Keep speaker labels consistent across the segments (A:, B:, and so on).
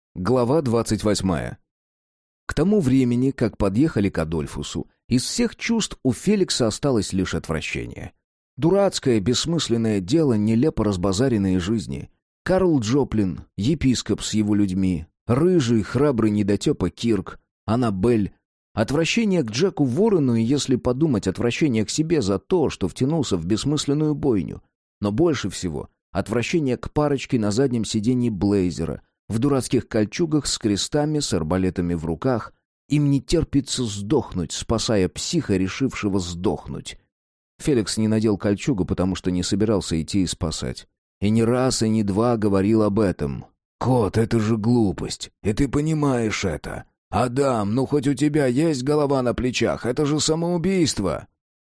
A: Глава 28. К тому времени, как подъехали к Адольфусу, из всех чувств у Феликса осталось лишь отвращение. Дурацкое, бессмысленное дело нелепо разбазаренной жизни. Карл Джоплин, епископ с его людьми, рыжий, храбрый недотепа Кирк, Аннабель. Отвращение к Джеку Ворону и, если подумать, отвращение к себе за то, что втянулся в бессмысленную бойню. Но больше всего отвращение к парочке на заднем сиденье Блейзера, в дурацких кольчугах с крестами, с арбалетами в руках. Им не терпится сдохнуть, спасая психа, решившего сдохнуть. Феликс не надел кольчугу, потому что не собирался идти и спасать. И не раз, и не два говорил об этом.
B: «Кот, это же глупость, и ты понимаешь это. Адам, ну хоть у тебя есть голова на плечах, это же самоубийство».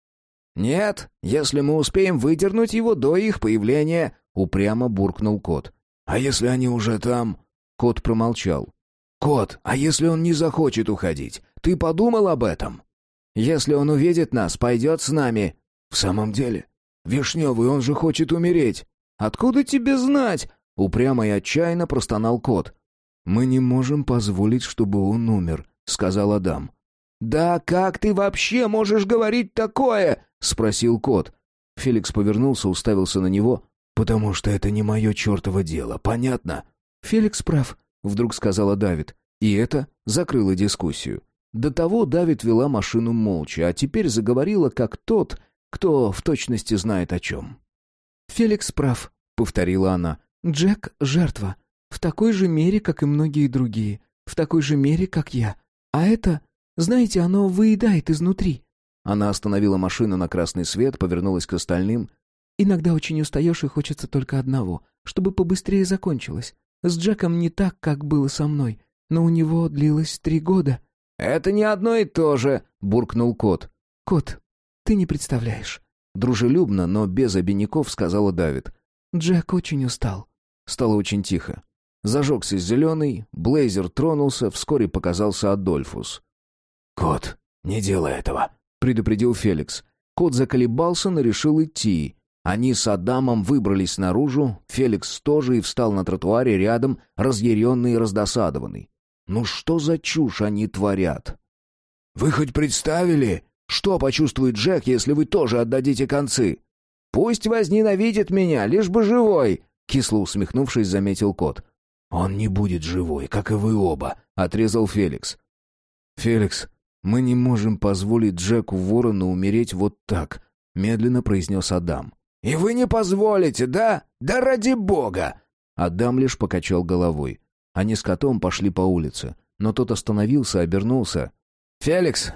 A: «Нет, если мы успеем выдернуть его до их появления», — упрямо буркнул кот.
B: «А если они уже там?»
A: Кот промолчал.
B: «Кот, а если он не захочет уходить? Ты подумал об этом?»
A: «Если он увидит нас, пойдет с нами».
B: «В самом деле? Вишневый, он же хочет умереть».
A: «Откуда тебе знать?» — упрямо и отчаянно простонал кот.
B: «Мы не можем позволить, чтобы он умер», — сказал Адам.
A: «Да как ты вообще можешь говорить такое?» — спросил кот.
B: Феликс повернулся, уставился на него. «Потому что это не мое чертово дело, понятно?»
A: «Феликс прав», — вдруг сказала Давид. И это закрыло дискуссию. До того Давид вела машину молча, а теперь заговорила как тот, кто в точности знает о чем. «Феликс прав», — повторила она. «Джек — жертва. В такой же мере, как и многие другие. В такой же мере, как я. А это, знаете, оно выедает изнутри». Она остановила машину на красный свет, повернулась к остальным. «Иногда очень устаешь и хочется только одного, чтобы побыстрее закончилось. С Джеком не так, как было со мной, но у него длилось 3 года». «Это не одно и то же», — буркнул кот. «Кот, ты не представляешь». Дружелюбно, но без обиняков сказала Давид. «Джек очень устал». Стало очень тихо. Зажегся зеленый, Блейзер тронулся, вскоре показался Адольфус.
B: «Кот, не делай этого»,
A: — предупредил Феликс. Кот заколебался, но решил идти. Они с Адамом выбрались наружу, Феликс тоже и встал на тротуаре рядом, разъяренный и раздосадованный. Ну что за чушь они творят?
B: «Вы хоть представили, что почувствует Джек, если вы тоже отдадите концы?»
A: «Пусть возненавидит меня, лишь бы живой», — кисло усмехнувшись, заметил кот.
B: «Он не будет живой, как и вы оба»,
A: — отрезал Феликс.
B: «Феликс, мы не можем позволить Джеку Ворону умереть вот так», — медленно произнес Адам.
A: «И вы не позволите, да? Да ради бога!» Адам лишь покачал головой. Они с котом пошли по улице, но тот остановился, обернулся. «Феликс,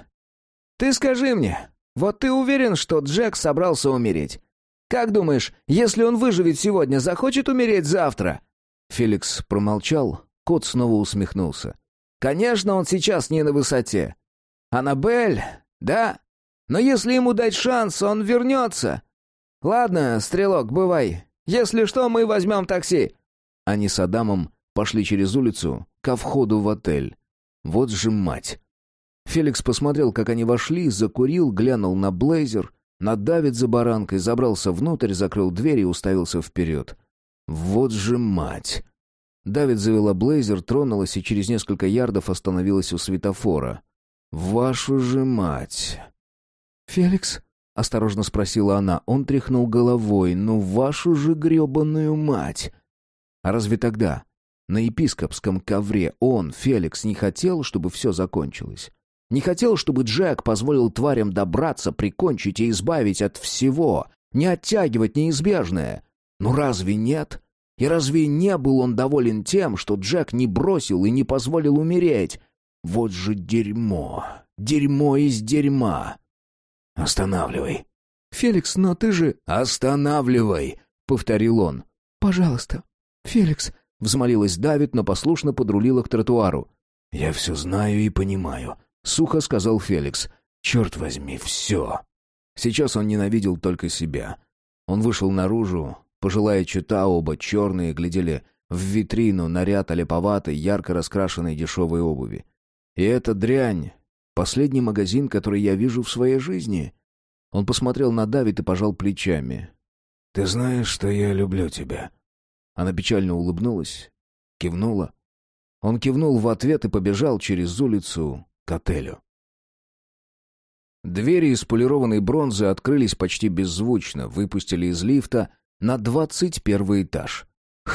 A: ты скажи мне, вот ты уверен, что Джек собрался умереть? Как думаешь, если он выживет сегодня, захочет умереть завтра?» Феликс промолчал, кот снова усмехнулся. «Конечно, он сейчас не на высоте. Аннабель, да? Но если ему дать шанс, он вернется. Ладно, Стрелок, бывай. Если что, мы возьмем такси». Они с Адамом пошли через улицу ко входу в отель. Вот же мать. Феликс посмотрел, как они вошли, закурил, глянул на Блейзер, на Давид за баранкой, забрался внутрь, закрыл дверь и уставился вперед. Вот же мать. Давид завела Блейзер, тронулась и через несколько ярдов остановилась у светофора. Вашу же мать. «Феликс?» — осторожно спросила она. Он тряхнул головой. «Ну, вашу же гребаную мать!» А разве тогда, на епископском ковре, он, Феликс, не хотел, чтобы все закончилось? Не хотел, чтобы Джек позволил тварям добраться, прикончить и избавить от всего, не оттягивать неизбежное? Ну разве нет? И разве не был он доволен тем, что Джек не бросил и не позволил умереть? Вот же дерьмо! Дерьмо из дерьма!
B: «Останавливай».
A: «Феликс, но ты же...»
B: «Останавливай», —
A: повторил он. «Пожалуйста, Феликс», — взмолилась Давид, но послушно подрулила к тротуару.
B: «Я все знаю и понимаю», — сухо сказал Феликс. «Черт возьми, все».
A: Сейчас он ненавидел только себя. Он вышел наружу, пожилая чета, оба черные, глядели в витрину на ряд олиповатой, ярко раскрашенной дешевой обуви. И эта дрянь — последний магазин, который я вижу в своей жизни. Он посмотрел на Давид и пожал плечами.
B: «Ты знаешь, что я люблю тебя».
A: Она печально улыбнулась, кивнула. Он кивнул в ответ и побежал через улицу к отелю. Двери из полированной бронзы открылись почти беззвучно, выпустили из лифта на 21 этаж.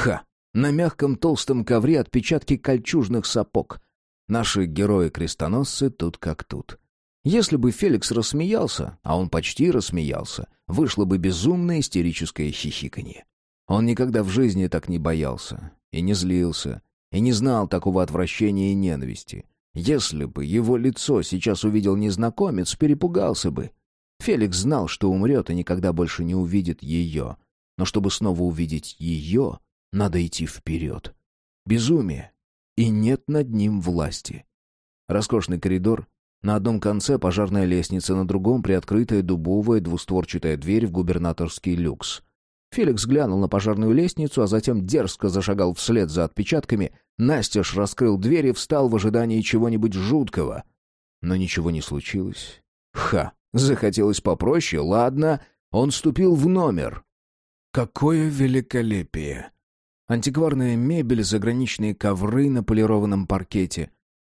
A: На мягком толстом ковре отпечатки кольчужных сапог. Наши герои-крестоносцы тут как тут. Если бы Феликс рассмеялся, а он почти рассмеялся, вышло бы безумное истерическое хихиканье. Он никогда в жизни так не боялся, и не злился, и не знал такого отвращения и ненависти. Если бы его лицо сейчас увидел незнакомец, перепугался бы. Феликс знал, что умрет и никогда больше не увидит ее. Но чтобы снова увидеть ее, надо идти вперед. Безумие. И нет над ним власти. Роскошный коридор. На одном конце пожарная лестница, на другом приоткрытая дубовая двустворчатая дверь в губернаторский люкс. Феликс глянул на пожарную лестницу, а затем дерзко зашагал вслед за отпечатками, настежь раскрыл дверь и встал в ожидании чего-нибудь жуткого. Но ничего не случилось. Захотелось попроще, ладно. Он вступил в номер. Какое великолепие! Антикварная мебель, заграничные ковры на полированном паркете,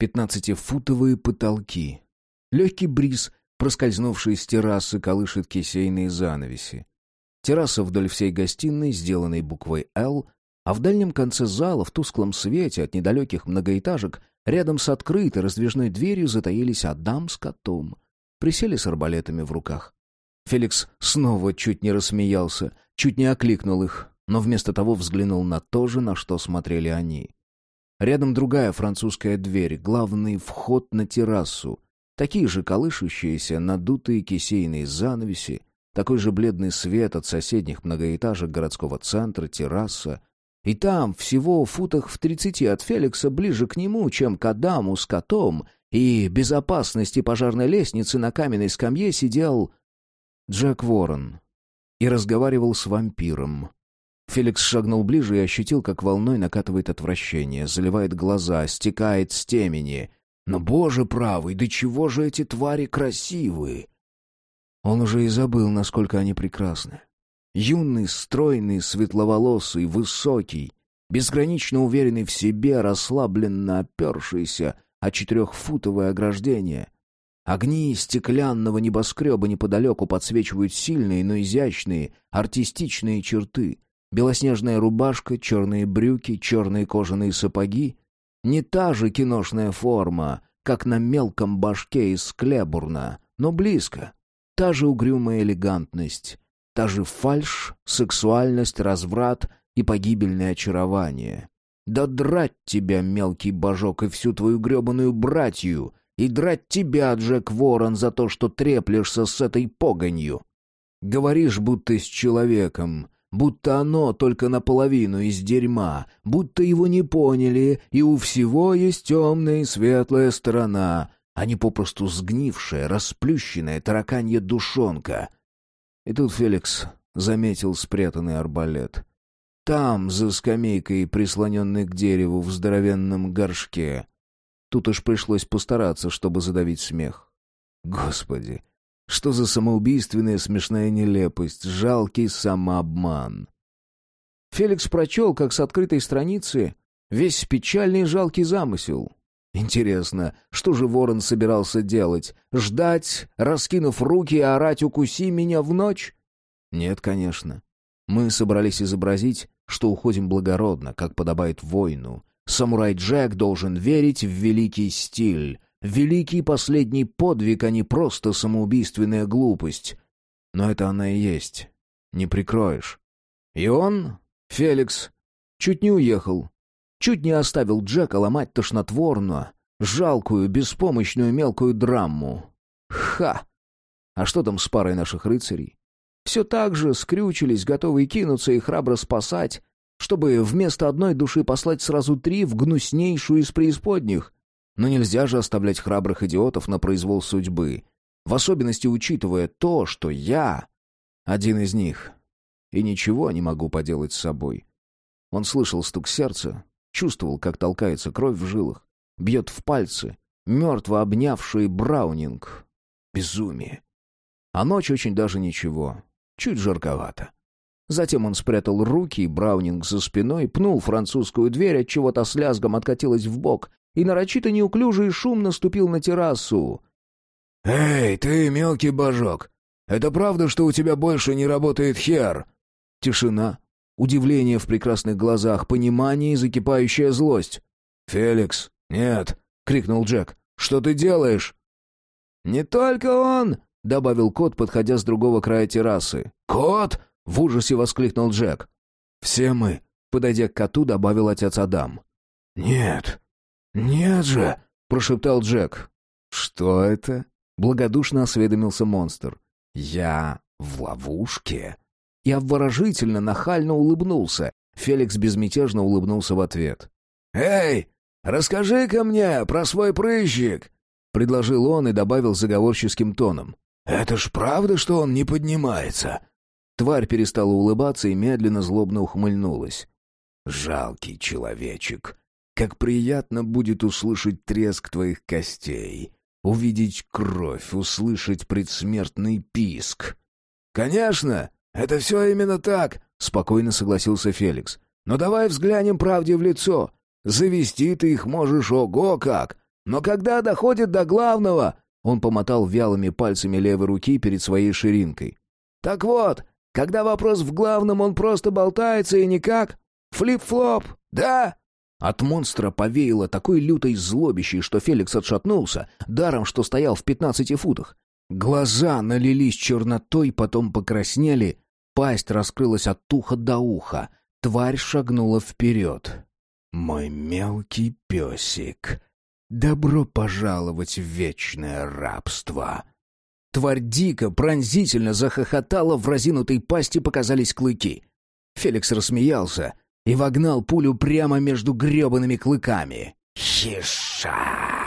A: 15-футовые потолки. Легкий бриз, проскользнувший с террасы, колышет кисейные занавеси. Терраса вдоль всей гостиной, сделанной буквой «Л», а в дальнем конце зала, в тусклом свете от недалеких многоэтажек, рядом с открытой раздвижной дверью затаились Адам с котом. Присели с арбалетами в руках. Феликс снова чуть не рассмеялся, чуть не окликнул их, но вместо того взглянул на то же, на что смотрели они. Рядом другая французская дверь, главный вход на террасу. Такие же колышущиеся, надутые кисейные занавеси, такой же бледный свет от соседних многоэтажек городского центра, терраса. И там, всего футах в 30 от Феликса, ближе к нему, чем к Адаму с котом, и безопасности пожарной лестницы на каменной скамье сидел Джек Уоррен и разговаривал с вампиром. Феликс шагнул ближе и ощутил, как волной накатывает отвращение, заливает глаза, стекает с темени. Но, боже правый, да чего же эти твари красивые! Он уже и забыл, насколько они прекрасны. Юный, стройный, светловолосый, высокий, безгранично уверенный в себе, расслабленно опершийся о 4-футовое ограждение. Огни стеклянного небоскреба неподалеку подсвечивают сильные, но изящные, артистичные черты. Белоснежная рубашка, черные брюки, черные кожаные сапоги. Не та же киношная форма, как на мелком башке из Клебурна, но близко. Та же угрюмая элегантность, та же фальшь, сексуальность, разврат и погибельное очарование. Да драть тебя, мелкий божок, и всю твою гребаную братью, и драть тебя, Джек Уоррен, за то, что треплешься с этой погонью. Говоришь, будто с человеком, будто оно только наполовину из дерьма, будто его не поняли, и у всего есть темная и светлая сторона, а не попросту сгнившая, расплющенная тараканья душонка. И тут Феликс заметил спрятанный арбалет. Там, за скамейкой, прислоненной к дереву в здоровенном горшке. Тут уж пришлось постараться, чтобы задавить смех. Господи, что за самоубийственная смешная нелепость, жалкий самообман. Феликс прочел, как с открытой страницы, весь печальный и жалкий замысел. Интересно, что же Уоррен собирался делать? Ждать, раскинув руки и орать «укуси меня в ночь»? Нет, конечно. Мы собрались изобразить, что уходим благородно, как подобает воину. Самурай Джек должен верить в великий стиль, великий последний подвиг, а не просто самоубийственная глупость. Но это она и есть. Не прикроешь. И он, Феликс, чуть не уехал. Чуть не оставил Джека ломать тошнотворно, жалкую, беспомощную мелкую драму. А что там с парой наших рыцарей? Все так же скрючились, готовые кинуться и храбро спасать, чтобы вместо одной души послать сразу 3 в гнуснейшую из преисподних. Но нельзя же оставлять храбрых идиотов на произвол судьбы, в особенности учитывая то, что я один из них, и ничего не могу поделать с собой. Он слышал стук сердца, чувствовал, как толкается кровь в жилах, бьет в пальцы, мертво обнявший Браунинг. Безумие. А ночь очень даже ничего, чуть жарковато. Затем он спрятал руки и Браунинг за спиной, пнул французскую дверь, отчего та с лязгом откатилась вбок, и нарочито неуклюже и шумно ступил на террасу.
B: «Эй, ты, мелкий божок, это правда, что у тебя больше не работает хер?»
A: Тишина, удивление в прекрасных глазах, понимание и закипающая злость.
B: «Феликс, нет!» — крикнул Джек. «Что ты делаешь?»
A: «Не только он!» — добавил кот, подходя с другого края террасы.
B: «Кот!»
A: — в ужасе воскликнул Джек.
B: «Все мы!»
A: — подойдя к коту, добавил отец Адам.
B: «Нет! Нет же!»
A: — прошептал Джек. «Что это?» — благодушно осведомился монстр. «Я в ловушке?» И обворожительно, нахально улыбнулся. Феликс безмятежно улыбнулся в ответ.
B: «Эй, расскажи-ка мне про свой прыщик!»
A: — предложил он и добавил заговорческим тоном.
B: «Это ж правда, что он не поднимается?»
A: Тварь перестала улыбаться и медленно злобно ухмыльнулась.
B: «Жалкий человечек! Как приятно будет услышать треск твоих костей, увидеть кровь, услышать предсмертный писк!» «Конечно! Это все именно так!» — спокойно согласился Феликс. «Но давай взглянем правде в лицо. Завести ты их можешь ого как! Но когда доходит до главного...» Он помотал вялыми пальцами левой руки перед своей ширинкой. «Так вот, когда вопрос в главном, он просто болтается и никак. Флип-флоп, да?» От монстра повеяло такой лютой злобищей, что Феликс отшатнулся, даром что стоял в 15 футах. Глаза налились чернотой, потом покраснели, пасть раскрылась от уха до уха. Тварь шагнула вперед. «Мой мелкий песик, добро пожаловать в вечное рабство!» Тварь дико, пронзительно захохотала, в разинутой пасти показались клыки. Феликс рассмеялся и вогнал пулю прямо между гребаными клыками. «Хиша!»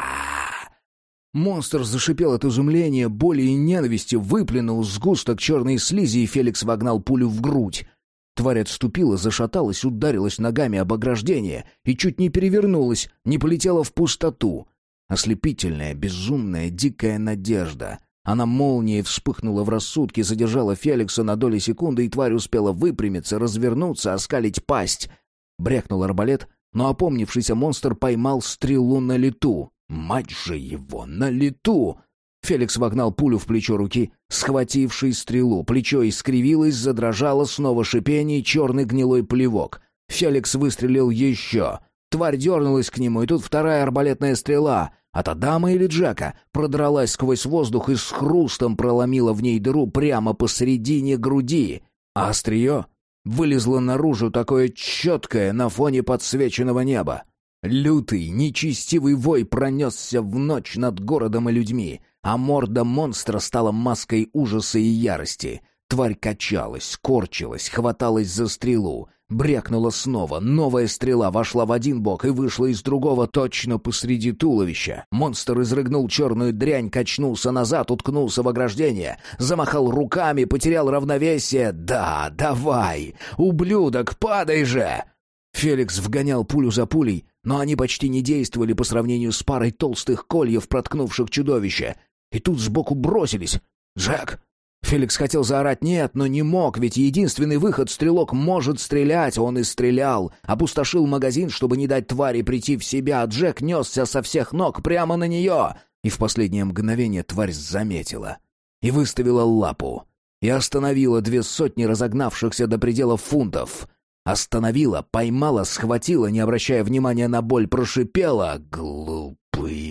B: Монстр зашипел от изумления, боли и ненависти, выплюнул сгусток черной слизи, и Феликс вогнал пулю в грудь. Тварь отступила, зашаталась, ударилась ногами об ограждение и чуть не перевернулась, не полетела в пустоту. Ослепительная, безумная, дикая надежда. Она молнией вспыхнула в рассудке, задержала Феликса на доли секунды, и тварь успела выпрямиться, развернуться, оскалить пасть. Брякнул арбалет, но опомнившийся монстр поймал стрелу на лету. Мать же его, на лету! Феликс вогнал пулю в плечо руки, схвативший стрелу. Плечо искривилось, задрожало, снова шипение, черный гнилой плевок. Феликс выстрелил еще. Тварь дернулась к нему, и тут вторая арбалетная стрела от Адама или Джека продралась сквозь воздух и с хрустом проломила в ней дыру прямо посередине груди, а острие вылезло наружу такое четкое на фоне подсвеченного неба. Лютый, нечестивый вой пронесся в ночь над городом и людьми, а морда монстра стала маской ужаса и ярости. Тварь качалась, корчилась, хваталась за стрелу. Брякнула снова, новая стрела вошла в один бок и вышла из другого точно посреди туловища. Монстр изрыгнул черную дрянь, качнулся назад, уткнулся в ограждение, замахал руками, потерял равновесие. «Да, давай, ублюдок, падай же!» Феликс вгонял пулю за пулей, но они почти не действовали по сравнению с парой толстых кольев, проткнувших чудовище. И тут сбоку бросились. «Джек!» Феликс хотел заорать «нет», но не мог, ведь единственный выход — стрелок может стрелять. Он и стрелял. Опустошил магазин, чтобы не дать твари прийти в себя, а Джек несся со всех ног прямо на нее. И в последнее мгновение тварь заметила. И выставила лапу. И остановила 200 разогнавшихся до предела фунтов. Остановила, поймала, схватила, не обращая внимания на боль, прошипела «глупый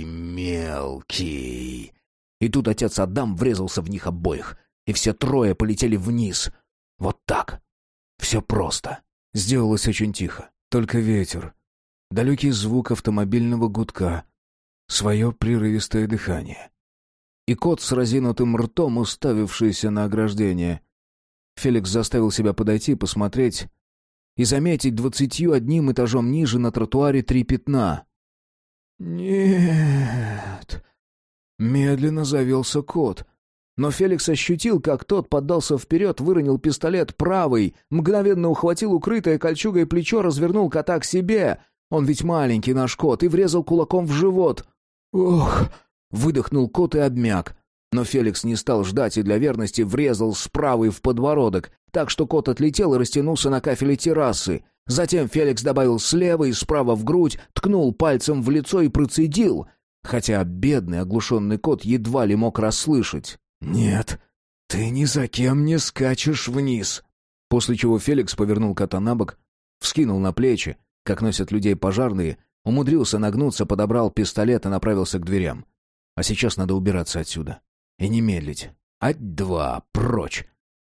B: мелкий». И тут отец Адам врезался в них обоих. И все трое полетели вниз. Вот так. Все просто. Сделалось очень тихо. Только ветер. Далекий звук автомобильного гудка. Свое прерывистое дыхание. И кот с разинутым ртом, уставившийся на ограждение. Феликс заставил себя подойти, посмотреть и заметить 21 этажом ниже на тротуаре 3 пятна. «Нет...» Медленно завелся кот. Но Феликс ощутил, как тот поддался вперед, выронил пистолет правый, мгновенно ухватил укрытое кольчугой плечо, развернул кота к себе. Он ведь маленький наш кот, и врезал кулаком в живот. «Ох!» — выдохнул кот и обмяк. Но Феликс не стал ждать и для верности врезал с правой в подбородок, так что кот отлетел и растянулся на кафеле террасы. Затем Феликс добавил слева и справа в грудь, ткнул пальцем в лицо и процедил, хотя бедный оглушенный кот едва ли мог расслышать. «Нет, ты ни за кем не скачешь вниз». После чего Феликс повернул кота на бок, вскинул на плечи, как носят людей пожарные, умудрился нагнуться, подобрал пистолет и направился к дверям. А сейчас надо убираться отсюда. И не медлить. Ать-два, прочь.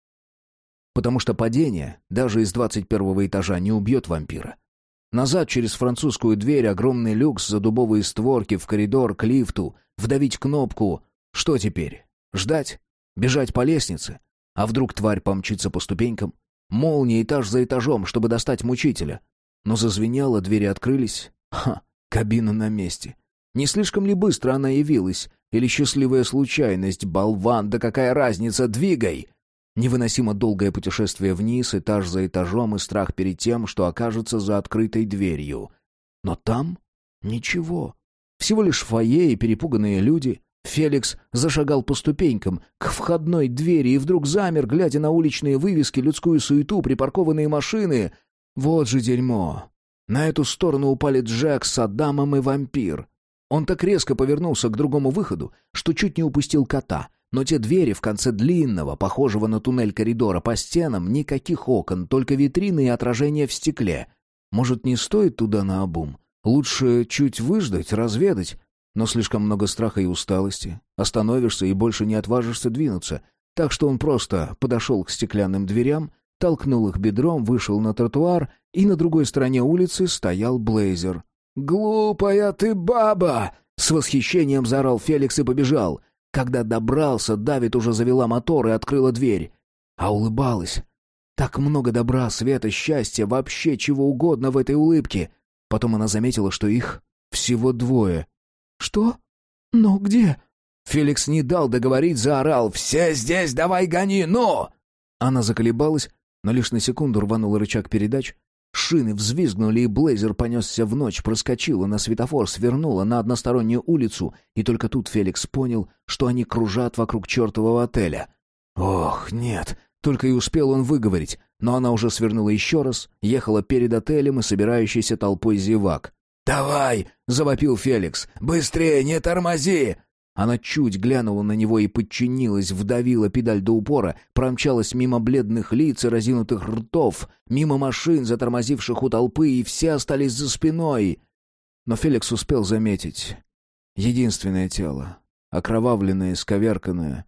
B: Потому что падение, даже из 21-го этажа, не убьет вампира. Назад через французскую дверь, огромный люкс за дубовые створки, в коридор, к лифту, вдавить кнопку. Что теперь? Ждать? Бежать по лестнице? А вдруг тварь помчится по ступенькам? Молния этаж за этажом, чтобы достать мучителя. Но зазвенело, двери открылись. Кабина на месте. Не слишком ли быстро она явилась? Или счастливая случайность? Болван, да какая разница, двигай! Невыносимо долгое путешествие вниз, этаж за этажом, и страх перед тем, что окажется за открытой дверью. Но там ничего. Всего лишь фойе и перепуганные люди. Феликс зашагал по ступенькам к входной двери и вдруг замер, глядя на уличные вывески, людскую суету, припаркованные машины. Вот же дерьмо. На эту сторону упали Джек с Адамом и вампир. Он так резко повернулся к другому выходу, что чуть не упустил кота. Но те двери в конце длинного, похожего на туннель коридора, по стенам никаких окон, только витрины и отражения в стекле. Может, не стоит туда наобум? Лучше чуть выждать, разведать. Но слишком много страха и усталости. Остановишься и больше не отважишься двинуться. Так что он просто подошел к стеклянным дверям, толкнул их бедром, вышел на тротуар, и на другой стороне улицы стоял Блейзер. «Глупая ты баба!» — с восхищением заорал Феликс и побежал. Когда добрался, Давид уже завела мотор и открыла дверь. А улыбалась. Так много добра, света, счастья, вообще чего угодно в этой улыбке. Потом она заметила, что их всего двое. «Что? Но где?» Феликс не дал договорить, заорал: «Все здесь, давай гони, ну!» Она заколебалась, но лишь на секунду рванула рычаг передач. Шины взвизгнули, и Блейзер понесся в ночь, проскочила на светофор, свернула на одностороннюю улицу, и только тут Феликс понял, что они кружат вокруг чертового отеля. «Ох, нет!» Только и успел он выговорить, но она уже свернула еще раз, ехала перед отелем и собирающейся толпой зевак. «Давай!» — завопил Феликс. «Быстрее, не тормози!» Она чуть глянула на него и подчинилась, вдавила педаль до упора, промчалась мимо бледных лиц и разинутых ртов, мимо машин, затормозивших у толпы, и все остались за спиной. Но Феликс успел заметить. Единственное тело, окровавленное, исковерканное.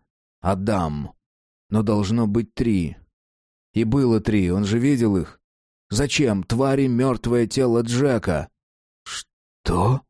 B: Адам. Но должно быть 3. И было 3, он же видел их. Зачем твари мертвое тело Джека? «Что?»